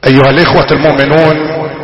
ايها الاخوة المؤمنون،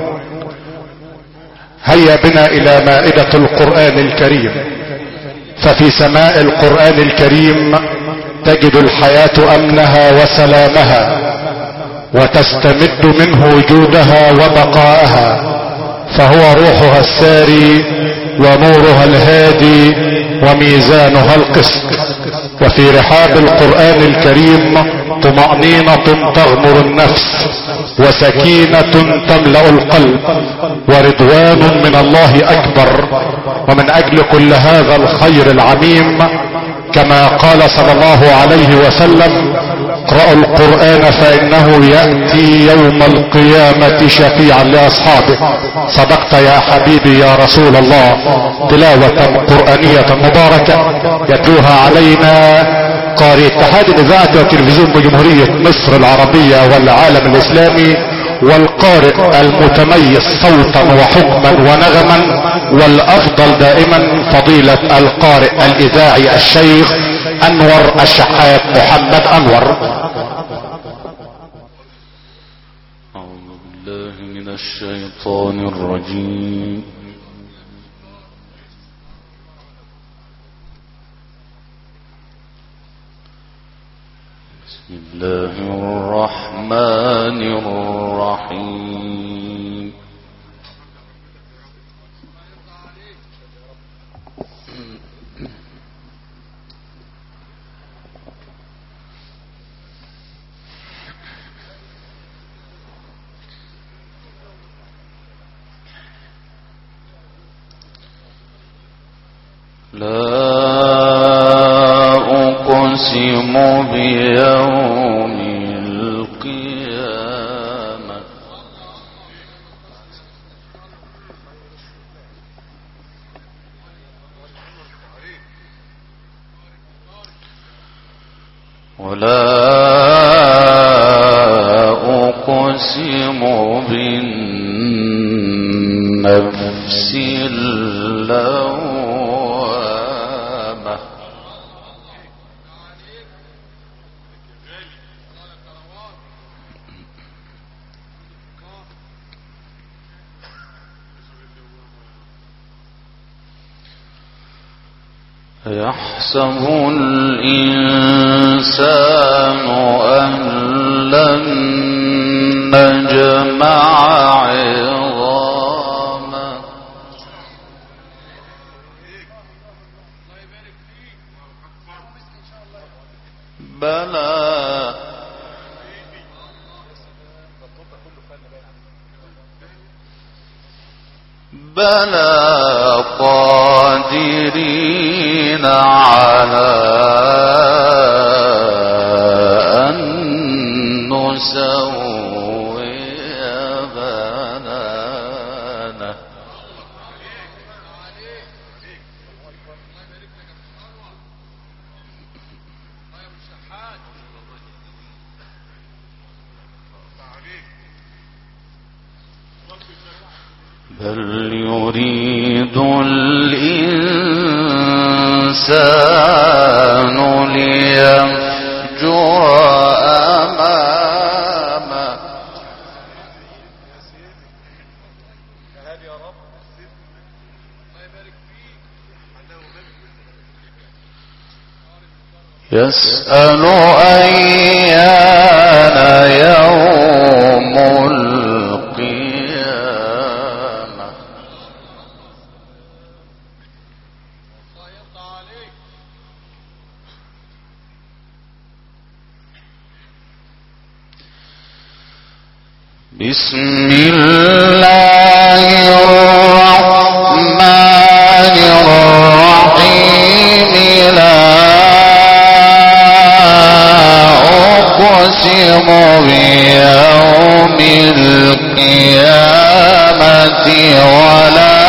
هيا بنا الى مائدة القرآن الكريم، ففي سماء القرآن الكريم تجد الحياة امنها وسلامها، وتستمد منه وجودها وبقاءها، فهو روحها الساري ونورها الهادي وميزانها القسط. وفي رحاب القرآن الكريم طمأنينة تغمر النفس، وسكينة تملأ القلب، ورضوان من الله اكبر. ومن اجل كل هذا الخير العميم، كما قال صلى الله عليه وسلم: اقرأوا القرآن فانه يأتي يوم القيامة شفيعا لاصحابه. صدقت يا حبيبي يا رسول الله. تلاوة قرآنية مباركة يتلوها علينا قارئ اتحاد الاذاعة والتلفزيون بجمهورية مصر العربية والعالم الاسلامي، والقارئ المتميز صوتا وحكما ونغما والافضل دائما فضيلة القارئ الاذاعي الشيخ انور الشحات محمد انور. أعوذ بالله من الشيطان الرجيم. بسم الله الرحمن الرحيم. لا أقسم بيوم القيامة ولا أقسم بالنفس اللوامة يحسب الإنسان أن لن نجمع عظامه بلى قادرين على أن نسوي بنانه بل يريد الإنسان ليفجر أمامه يسأل أيان يوم القيامة بسم الله الرحمن الرحيم لا أقسم بيوم القيامة ولا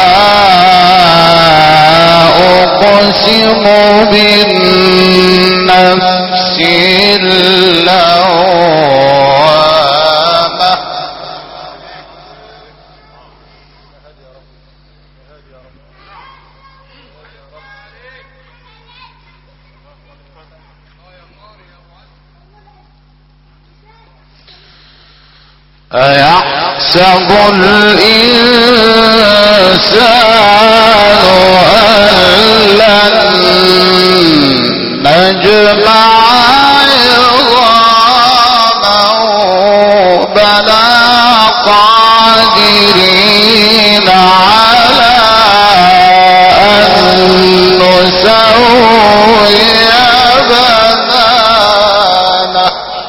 أقسم بالنفس اللوامة أيحسب الإنسان أن لن نجمع عظامه بلى قادرين على أن نسوي بنانه.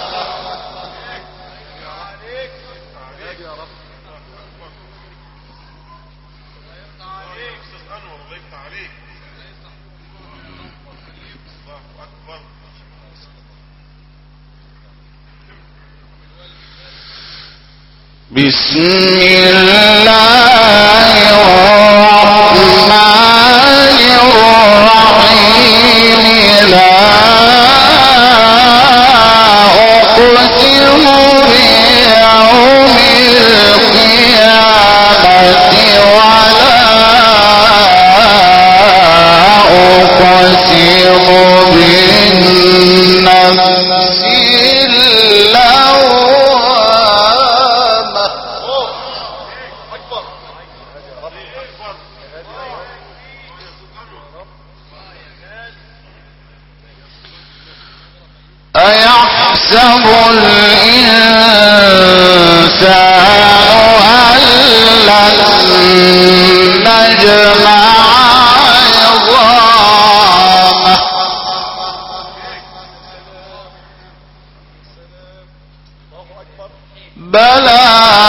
بسم الله الرحمن الرحيم. لا أقسم بيوم القيامة ولا أقسم بالنفس اللوامة. أيحسب الإنسان أن لن نجمع عظامه بلى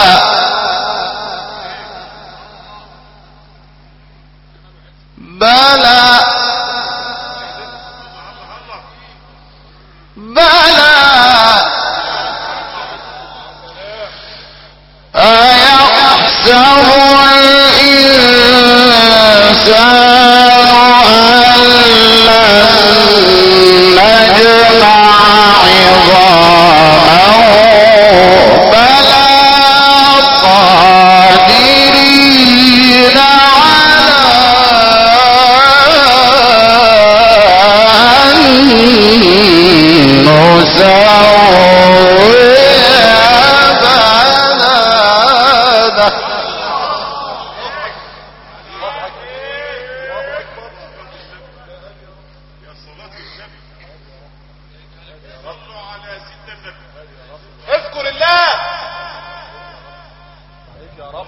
بلى بلى أيحسب الإنسان أن لن نجمع عظامه بلى قادرين على أن نسوي بنانه. اذكر الله. يا رب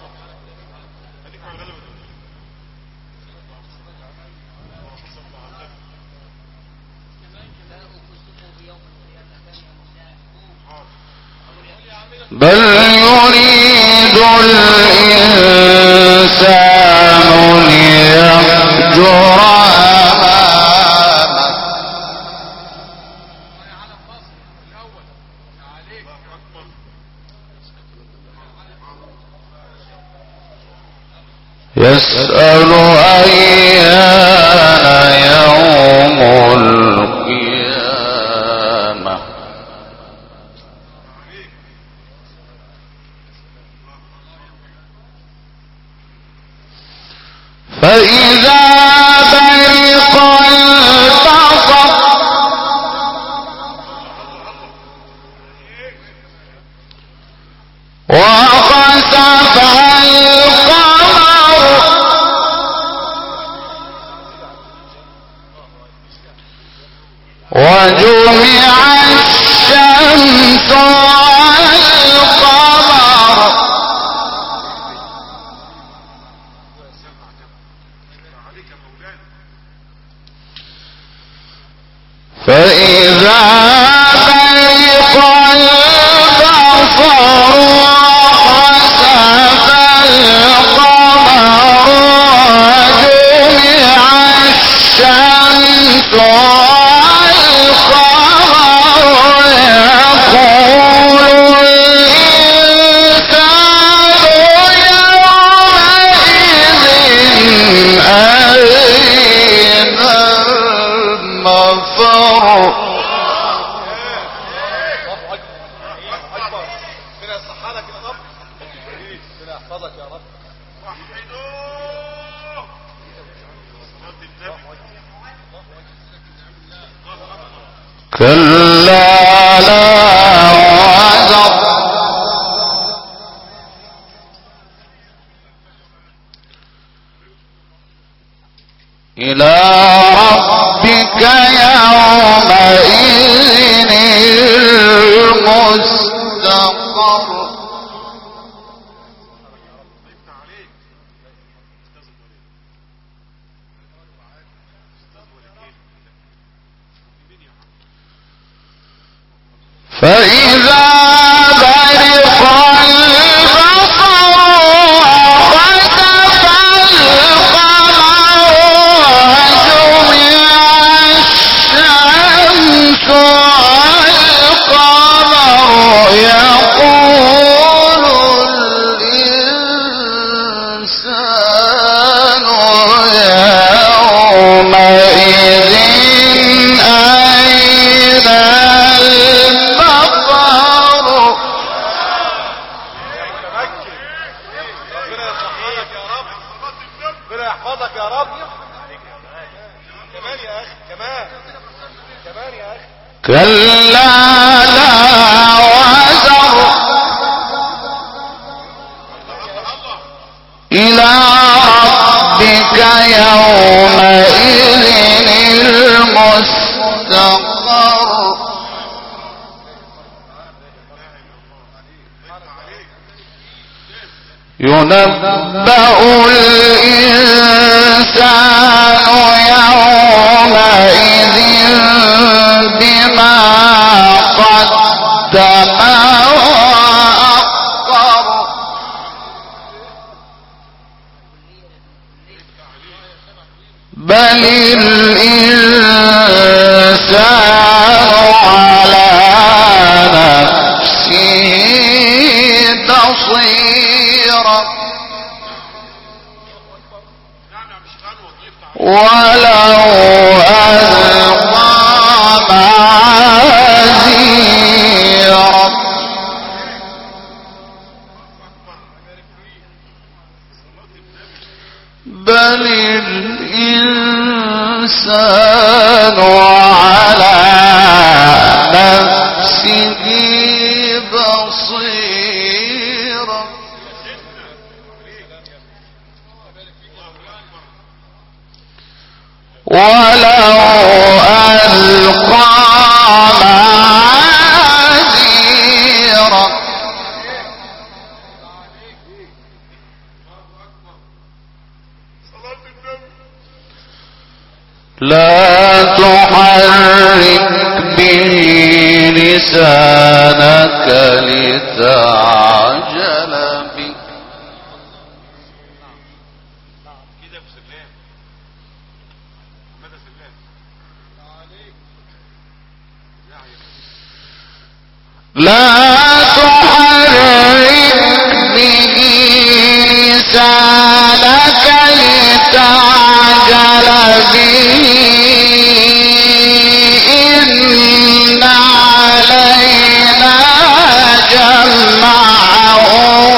بل يريد الإنسان ليفجر أمامه. يسأل أيان يوم القيامة. فإذا برق البصر وخسف القمر وجمع الشمس والقمر فإذا برق البصر وخسف القمر وجمع الشمس والقمر يقول الإنسان يومئذ أين المفر. ربنا يصحى لك يا رب. ربنا يحفظك يا رب. كلا لا وزر إلى ربك يومئذ المستقر. فإذا برق البصر وخسف القمر وجمع الشمس والقمر يقول الإنسان يومئذ أين كلا لا وزر إلى ربك يومئذ المستقر. ينبأ الإنسان يومئذ بما قدم وأخر. بل الإنسان على نفسه بصيرة ولو ألقى معاذيره. بل الإنسان على نفسه بصيرة ولو ألقى معاذيره. لا تحرك به لسانك لتعجل به. لا تحرك به لسانك لتعجل به. إن علينا جمعه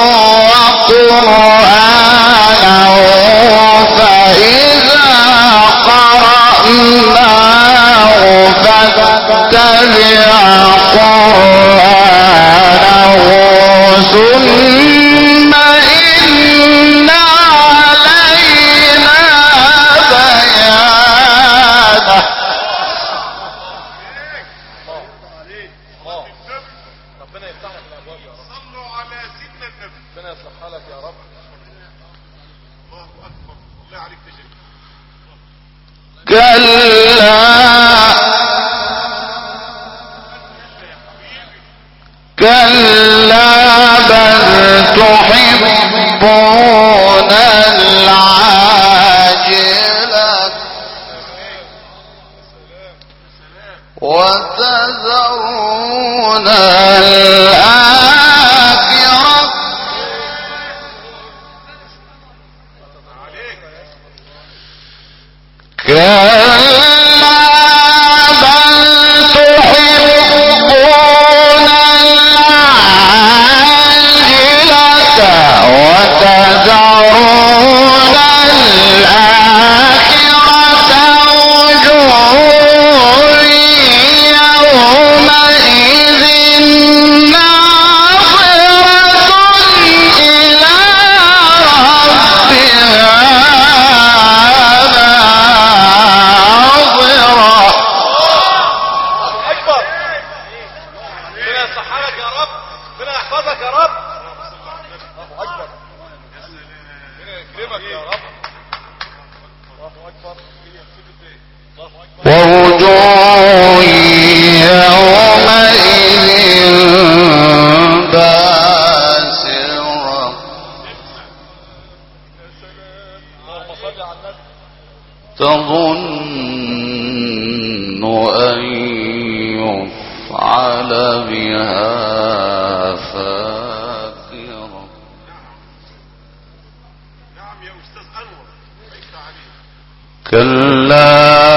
وقرآنه فإذا قرأناه فاتبع قرآنه ثم إن علينا بيانه. ربنا يفتح لك الابواب يا رب. صلوا على سيدنا النبي. ربنا يصلح حالك يا رب. الله اكبر. الله عليك تجري. كلا بل تحبون العاجلة وتذرون الآخرة. كلا يا رب. الله اكبر. يكرمك يا رب. الله اكبر. ووجوه يومئذ باسرة تظن أن يفعل بها فاقرة. نعم يا أستاذ أنور. كلا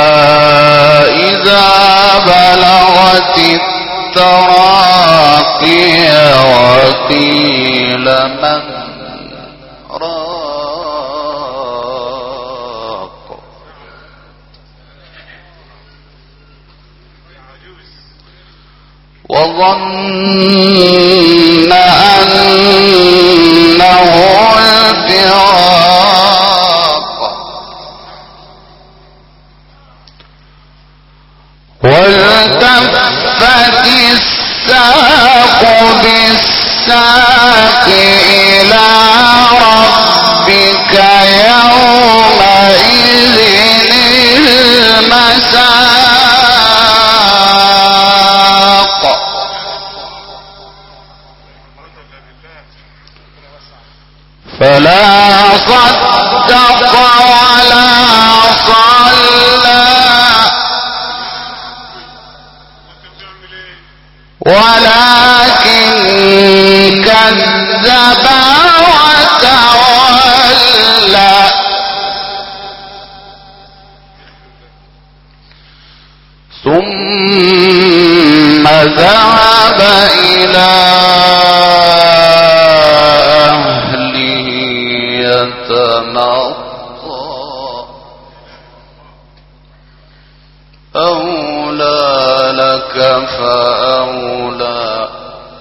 إذا بلغت التراقي وقيل من راق وظن أنه الفراق والتفت الساق بالساق إلى ربك يومئذ المساق. فلا صدق ولا صلى ولكن كذب وتولى ثم ذهب إلى أهله يتمطى أولى لك فأولى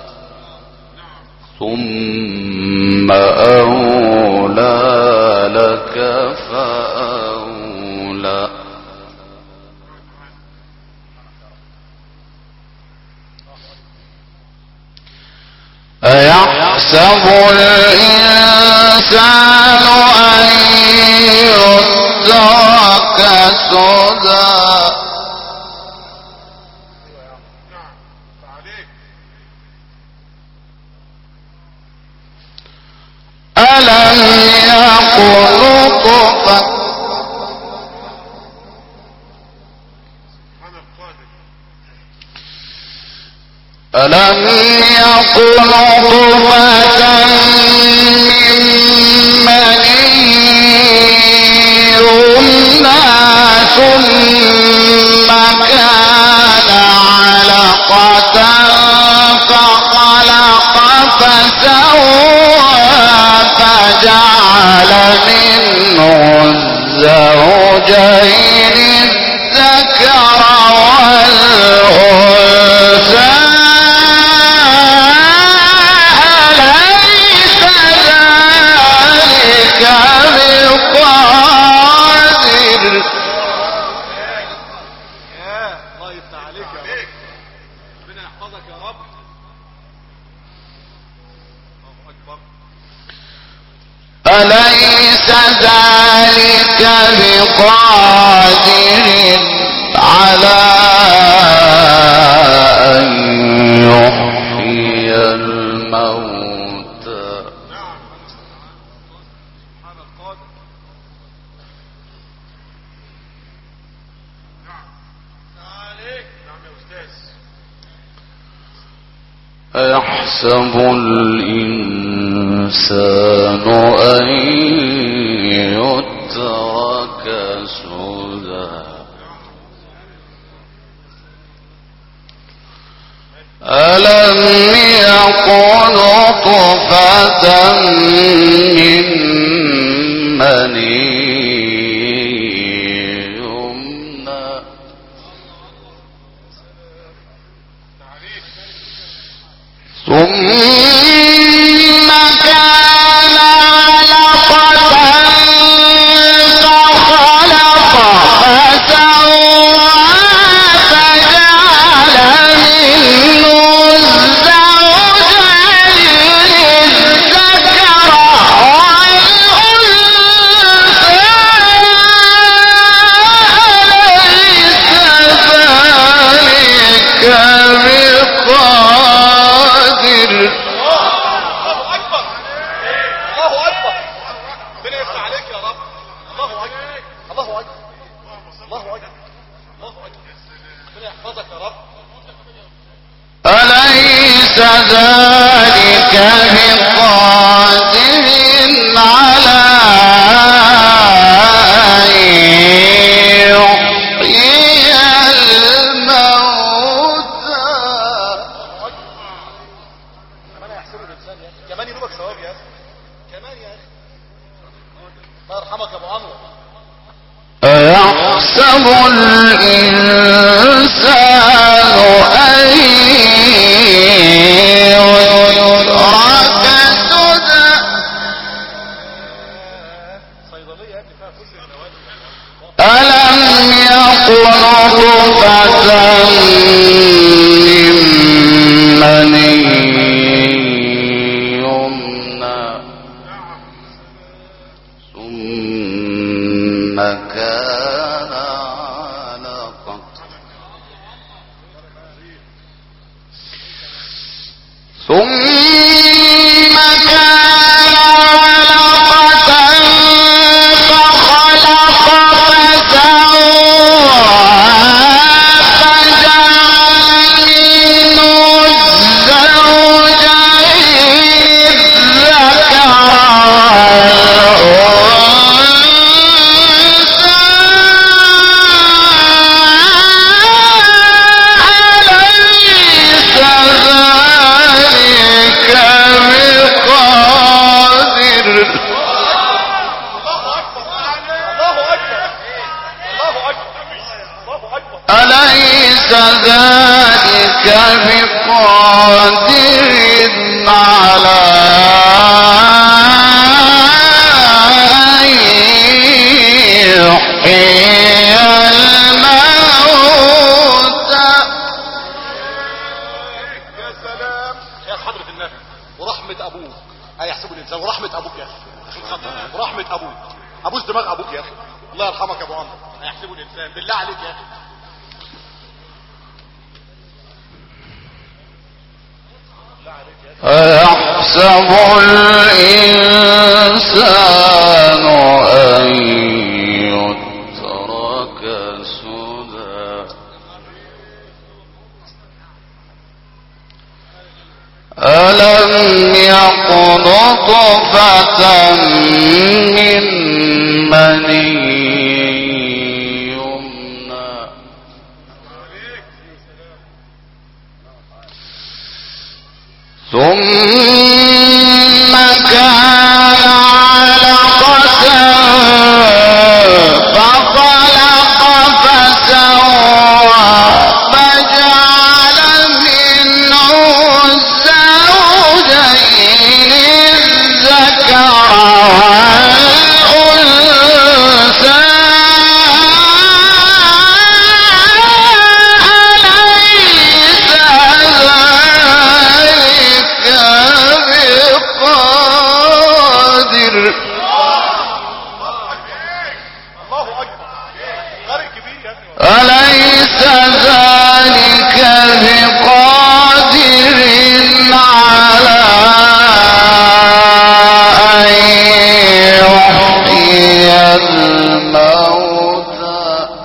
ثم أولى لك فأولى. أيحسب الإنسان أن يترك سدى ألم يكن نطفة ألم يكن نطفة من مني يمنى ثم كان علقة فخلق فسوى فجعل منه الزوجين الذكر والأنثى. أليس ذلك بقادر؟ الله يفتح عليك يا رب. ربنا يحفظك يا رب. الله أكبر. أليس ذلك بقادر على أن يحيي الموتى. سبحان القادر. نعم عليك. نعم يا أستاذ. أيحسب الإنسان أن يترك سدى ألم يكن نطفة من مني يمنى ثم الجواب يا اخي كمان يا اخي. الله يرحمك يا ابو انور. أيحسب الإنسان أن يترك سدى. صيدليه يا ابني فيها كل النوادي. ألم يكن نطفة من مني يمنى ثم كان علقة ثم كان علقة فخلق فسوى فجعل منه الزوجين الذكر أليس ذلك بقادر على أن يحيي الموتى. يا سلام يا حضرة النبي ورحمة ابوك. هيحسبوا الانسان ورحمة ابوك يا اخي ورحمة ابوك. ابوس دماغ ابوك يا اخي. الله يرحمك يا ابو عمرو. هيحسبوا الانسان بالله عليك يا اخي. أيحسب الإنسان أن يترك سدى. ألم يكن نطفة من مني يمنى ثم كان علقة فخلق فسوى فجعل منه الزوجين الذكر والأنثى. أليس ذلك بقادر على أن يحيي الموتى.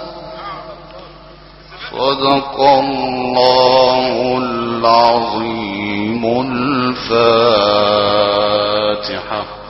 صدق الله العظيم. الفاتحة.